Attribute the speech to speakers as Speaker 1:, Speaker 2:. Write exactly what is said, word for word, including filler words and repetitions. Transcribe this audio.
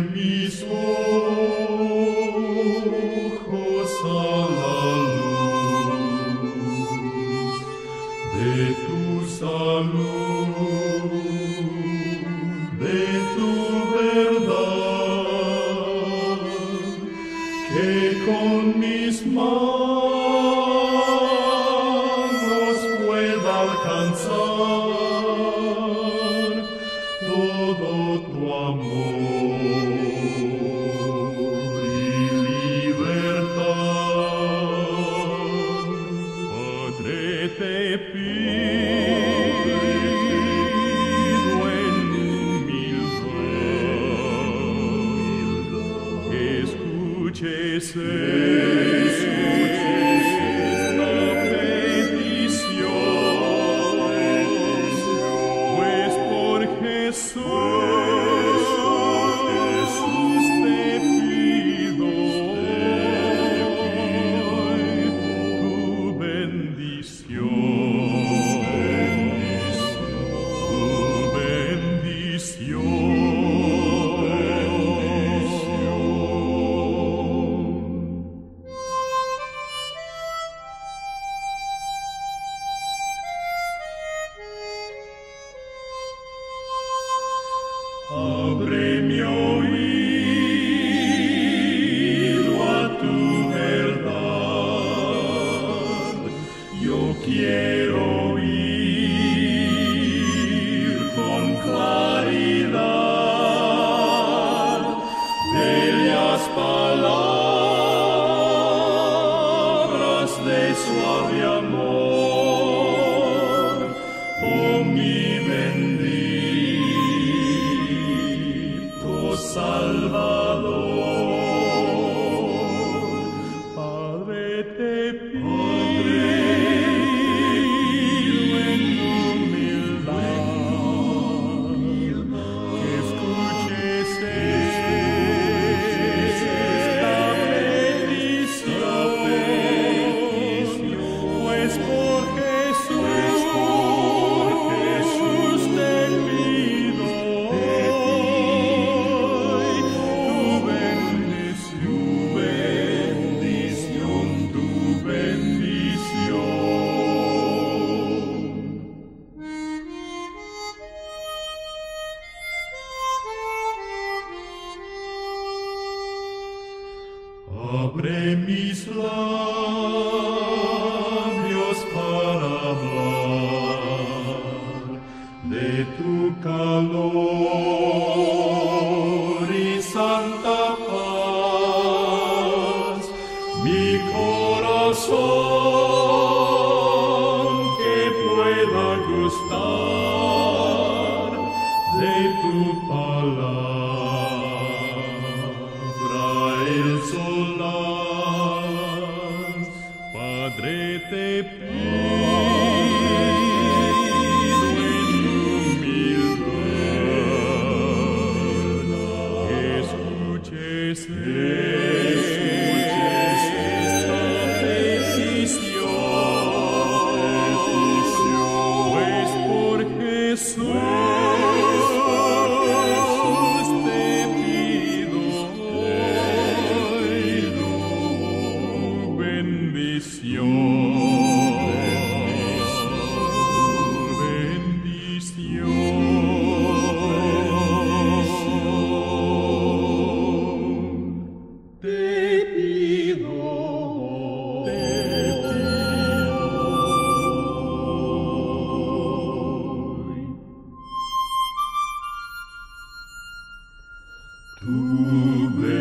Speaker 1: mis ojos a la luz de tu salud, de tu verdad, que con mis manos pueda alcanzar todo tu amor y libertad. Padre, te pido en humildad que escuches esta petición, pues por Jesús, Jesús te pido tu bendición, tu bendición. Abre mi oído a tu verdad, yo quiero oír con claridad bellas palabras de suave amor, oh mi bendito Salvador. Padre, te pido en humildad que escuches esta petición, pues por Jesús, Jesús te pido abre mis labios para hablar de tu calor y santa paz, mi corazón que pueda gustar de tu palabra el solaz. Padre, te pido en humildad que escuches esta petición, pues por Jesús te pido tu bendición. Tu